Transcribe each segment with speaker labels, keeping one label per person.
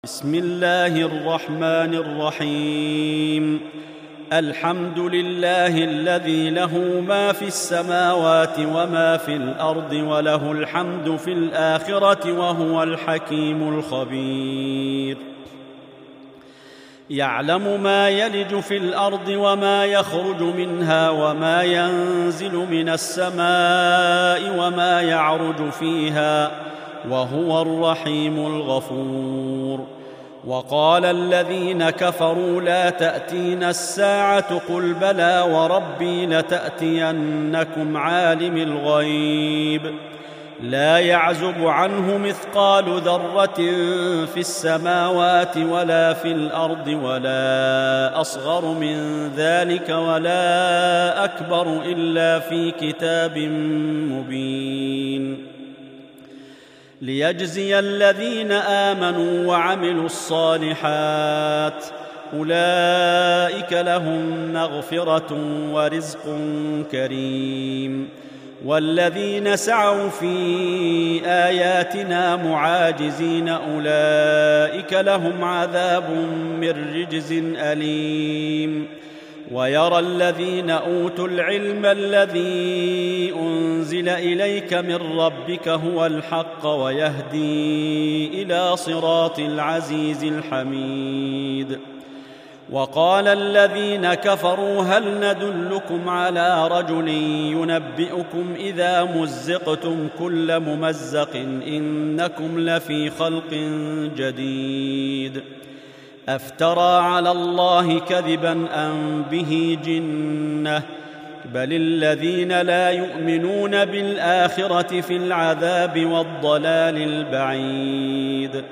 Speaker 1: بسم الله الرحمن الرحيم. الحمد لله الذي له ما في السماوات وما في الأرض وله الحمد في الآخرة وهو الحكيم الخبير. يعلم ما يلج في الأرض وما يخرج منها وما ينزل من السماء وما يعرج فيها وهو الرحيم الغفور. وقال الذين كفروا لا تأتينا الساعة قل بلى وربي لتأتينكم عالم الغيب لا يعزب عنه مثقال ذرة في السماوات ولا في الأرض ولا أصغر من ذلك ولا أكبر إلا في كتاب مبين ليجزي الذين آمنوا وعملوا الصالحات أولئك لهم مغفرة ورزق كريم. والذين سعوا في آياتنا معاجزين أولئك لهم عذاب من رجز أليم. ويرى الذين أوتوا العلم الذي أنزل إليك من ربك هو الحق ويهدي إلى صراط العزيز الحميد. وقال الذين كفروا هل ندلكم على رجل ينبئكم إذا مزقتم كل ممزق إنكم لفي خلق جديد أفترى على الله كذبا أم به جنة بل الذين لا يؤمنون بالآخرة في العذاب والضلال البعيد.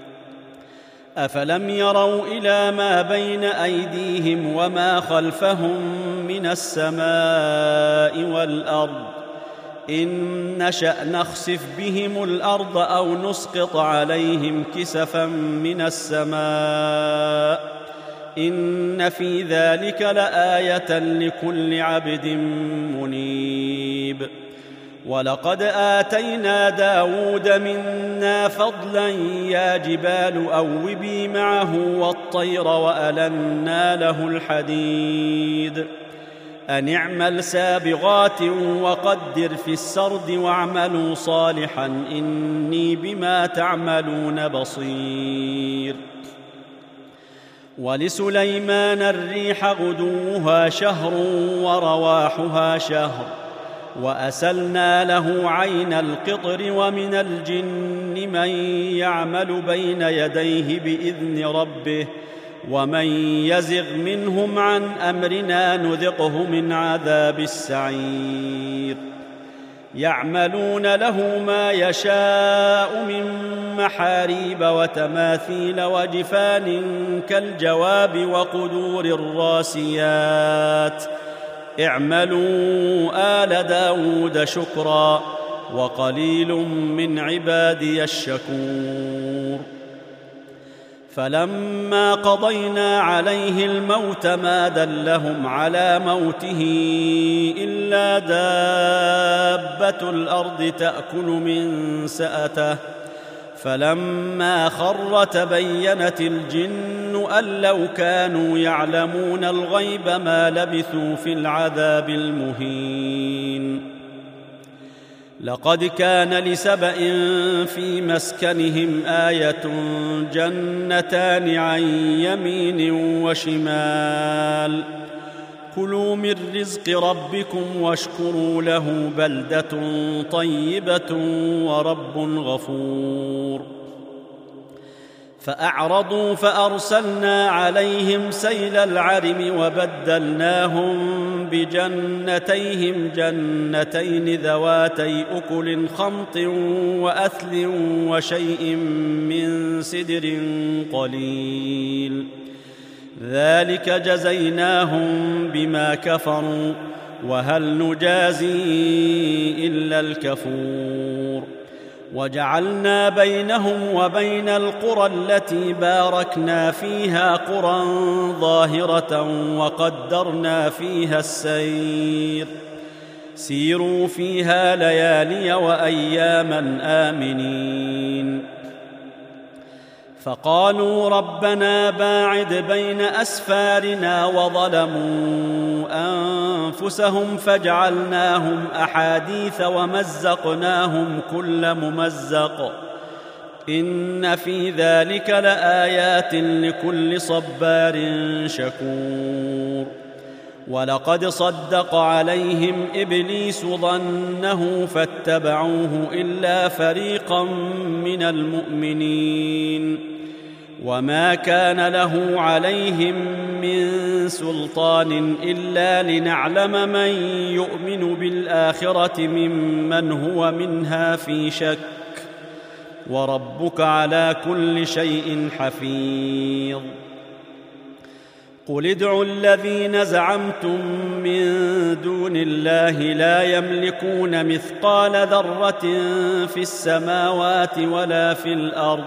Speaker 1: أفلم يروا إلى ما بين أيديهم وما خلفهم من السماء والأرض إن نشأ نخسف بهم الأرض أو نسقط عليهم كسفا من السماء إن في ذلك لآية لكل عبد منيب. ولقد آتينا داود منا فضلا يا جبال أوبي معه والطير وألنا له الحديد أن اعمل سابغات وقدر في السرد واعملوا صالحا إني بما تعملون بصير. ولسليمان الريح غدوها شهر ورواحها شهر وأسلنا له عين القطر ومن الجن من يعمل بين يديه بإذن ربه ومن يزغ منهم عن أمرنا نذقه من عذاب السعير. يعملون له ما يشاء من محاريب وتماثيل وجفان كالجواب وقدور الراسيات اعملوا آل داود شكرا وقليل من عبادي الشكور. فلما قضينا عليه الموت ما دلهم على موته إلا دابة الأرض تأكل من سأته فلما خر تبينت الجن أن لو كانوا يعلمون الغيب ما لبثوا في العذاب المهين. لقد كان لسبإ في مسكنهم آية جنتان عن يمين وشمال كلوا من رزق ربكم واشكروا له بلدة طيبة ورب غفور. فأعرضوا فأرسلنا عليهم سيل العرم وبدلناهم بجنتيهم جنتين ذواتي أكل خمط وأثل وشيء من سدر قليل ذلك جزيناهم بما كفروا وهل نجازي إلا الكفور. وجعلنا بينهم وبين القرى التي باركنا فيها قرى ظاهرة وقدرنا فيها السير سيروا فيها ليالي وأياما آمنين. فقالوا ربنا باعد بين أسفارنا وظلموا أنفسهم فجعلناهم أحاديث ومزقناهم كل ممزق إن في ذلك لآيات لكل صبار شكور ولقد صدق عليهم إبليس ظنه فاتبعوه إلا فريقا من المؤمنين وما كان له عليهم من سلطان إلا لنعلم من يؤمن بالآخرة ممن هو منها في شك وربك على كل شيء حفيظ قل ادعوا الذين زعمتم من دون الله لا يملكون مثقال ذرة في السماوات ولا في الأرض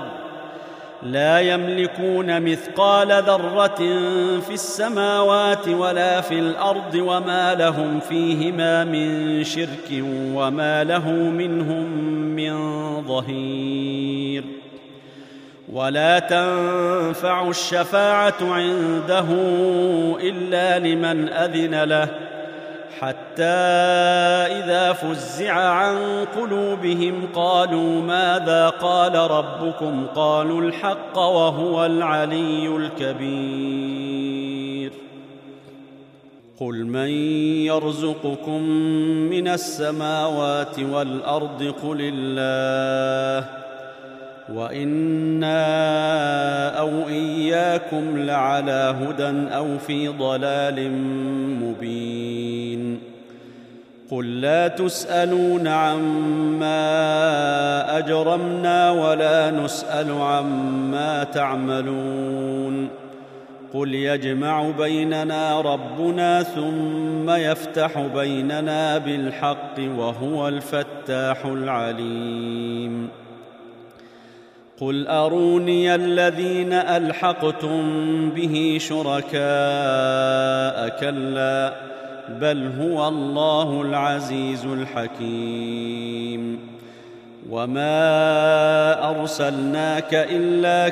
Speaker 1: وما لهم فيهما من شرك وما له منهم من ظهير ولا تنفع الشفاعة عنده إلا لمن أذن له حتى إذا فزع عن قلوبهم قالوا ماذا قال ربكم قالوا الحق وهو العلي الكبير قل من يرزقكم من السماوات والأرض قل الله وإنا أو إياكم لعلى هدى أو في ضلال مبين قل لا تسألون عما أجرمنا ولا نسأل عما تعملون قل يجمع بيننا ربنا ثم يفتح بيننا بالحق وهو الفتاح العليم قل أروني الذين ألحقتم به شركاء كلا بل هو الله العزيز الحكيم وما أرسلناك إلا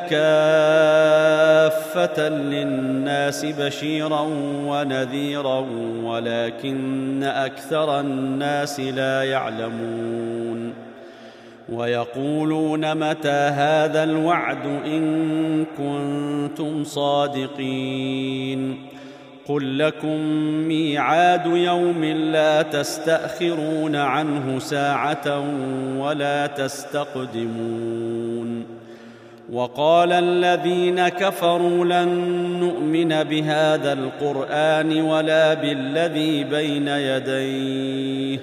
Speaker 1: كافة للناس بشيرا ونذيرا ولكن أكثر الناس لا يعلمون ويقولون متى هذا الوعد إن كنتم صادقين قل لكم ميعاد يوم لا تستأخرون عنه ساعة ولا تستقدمون وقال الذين كفروا لن نؤمن بهذا القرآن ولا بالذي بين يديه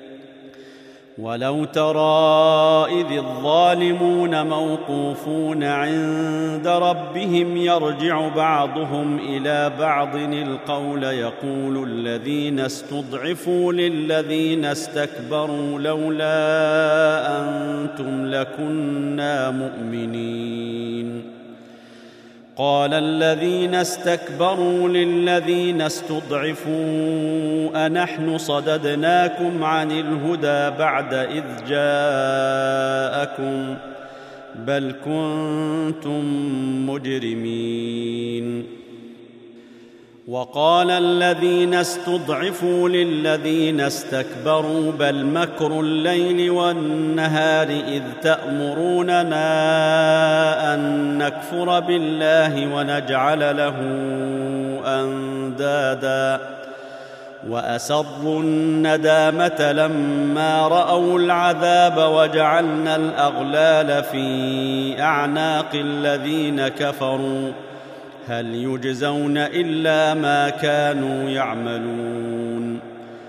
Speaker 1: ولو ترى إذ الظالمون موقوفون عند ربهم يرجع بعضهم إلى بعض القول يقول الذين استضعفوا للذين استكبروا لولا أنتم لكنا مؤمنين قال الذين استكبروا للذين استضعفوا أنحن صددناكم عن الهدى بعد إذ جاءكم بل كنتم مجرمين وقال الذين استضعفوا للذين استكبروا بل مكر الليل والنهار إذ تأمروننا أن نكفر بالله ونجعل له أندادا وأسروا الندامة لما رأوا العذاب وجعلنا الأغلال في أعناق الذين كفروا هل يجزون إلا ما كانوا يعملون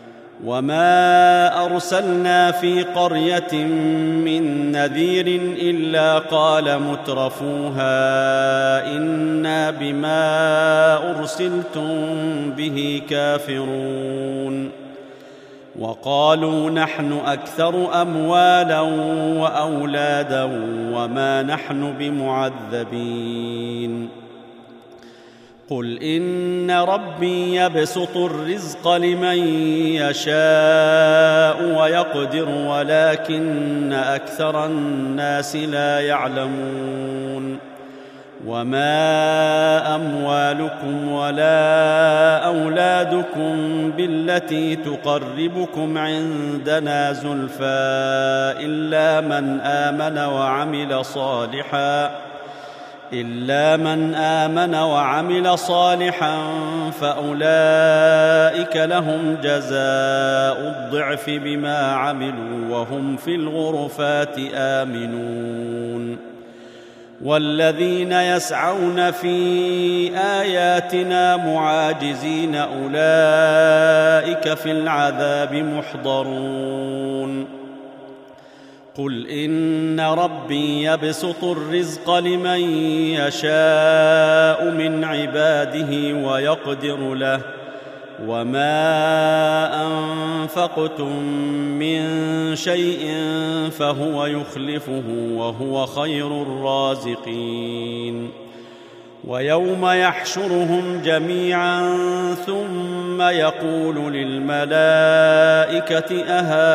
Speaker 1: وما أرسلنا في قرية من نذير إلا قال مترفوها إنا بما أرسلتم به كافرون وقالوا نحن أكثر أموالا وأولادا وما نحن بمعذبين قل إن ربي يبسط الرزق لمن يشاء ويقدر ولكن أكثر الناس لا يعلمون وما أموالكم ولا أولادكم بالتي تقربكم عندنا زلفى إلا من آمن وعمل صالحا فأولئك لهم جزاء الضعف بما عملوا وهم في الغرفات آمنون. والذين يسعون في آياتنا معاجزين أولئك في العذاب محضرون. قل إن ربي يبسط الرزق لمن يشاء من عباده ويقدر له وما أنفقتم من شيء فهو يخلفه وهو خير الرازقين. ويوم يحشرهم جميعا ثم يقول للملائكة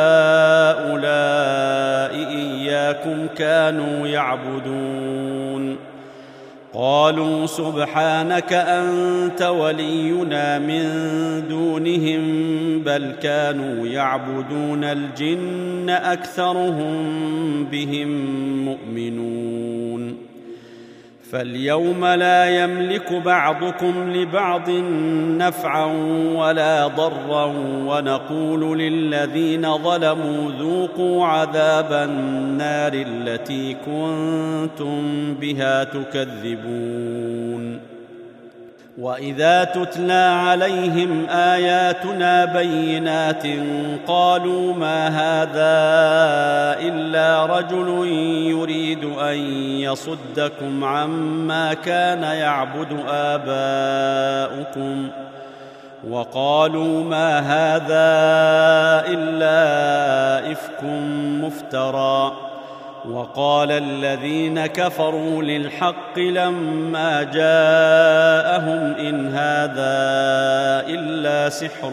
Speaker 1: أهؤلاء إياكم كانوا يعبدون؟ قالوا سبحانك أنت ولينا من دونهم بل كانوا يعبدون الجن أكثرهم بهم مؤمنون. فاليوم لا يملك بعضكم لبعض نفعا ولا ضرا ونقول للذين ظلموا ذوقوا عذاب النار التي كنتم بها تكذبون. وإذا تتلى عليهم آياتنا بينات قالوا ما هذا إلا رجل يريد أن يصدكم عما كان يعبد آباؤكم وقالوا ما هذا إلا إفك مفترى. وقال الذين كفروا للحق لما جاءهم إن هذا إلا سحر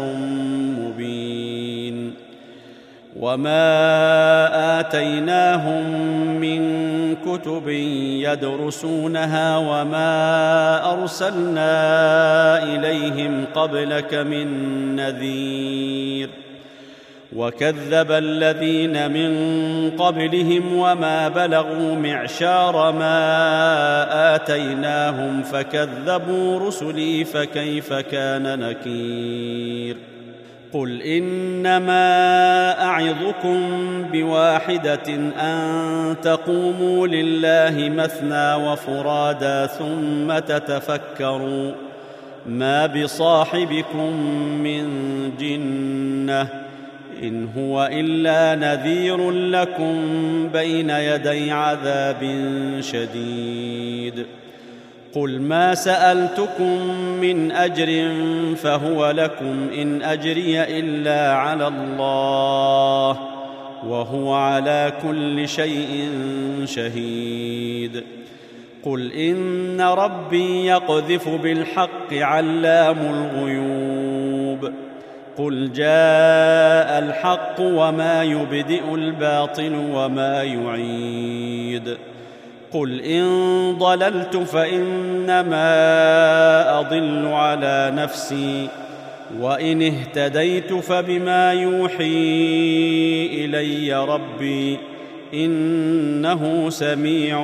Speaker 1: مبين. وما آتيناهم من كتب يدرسونها وما أرسلنا إليهم قبلك من نذير. وكذب الذين من قبلهم وما بلغوا معشار ما آتيناهم فكذبوا رسلي فكيف كان نكير. قل إنما أعظكم بواحدة أن تقوموا لله مثنى وفرادا ثم تتفكروا ما بصاحبكم من جنة إن هو إلا نذير لكم بين يدي عذاب شديد. قل ما سألتكم من أجر فهو لكم إن أجري إلا على الله وهو على كل شيء شهيد. قل إن ربي يقذف بالحق علام الغيوب. قل جاء الحق وما يبدئ الباطل وما يعيد. قل إن ضللت فإنما أضل على نفسي وإن اهتديت فبما يوحي إلي ربي إنه سميع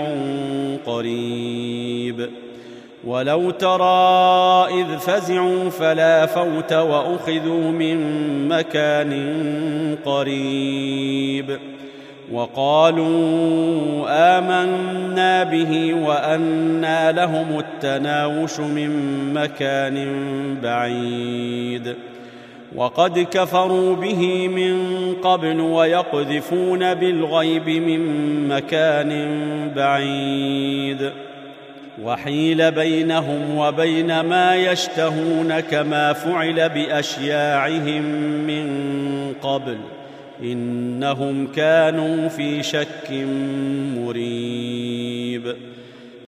Speaker 1: قريب. ولو ترى إذ فزعوا فلا فوت وأخذوا من مكان قريب وقالوا آمنا به وأنى لهم التناوش من مكان بعيد. وقد كفروا به من قبل ويقذفون بالغيب من مكان بعيد. وحيل بينهم وبين ما يشتهون كما فعل بأشياعهم من قبل إنهم كانوا في شك مريب.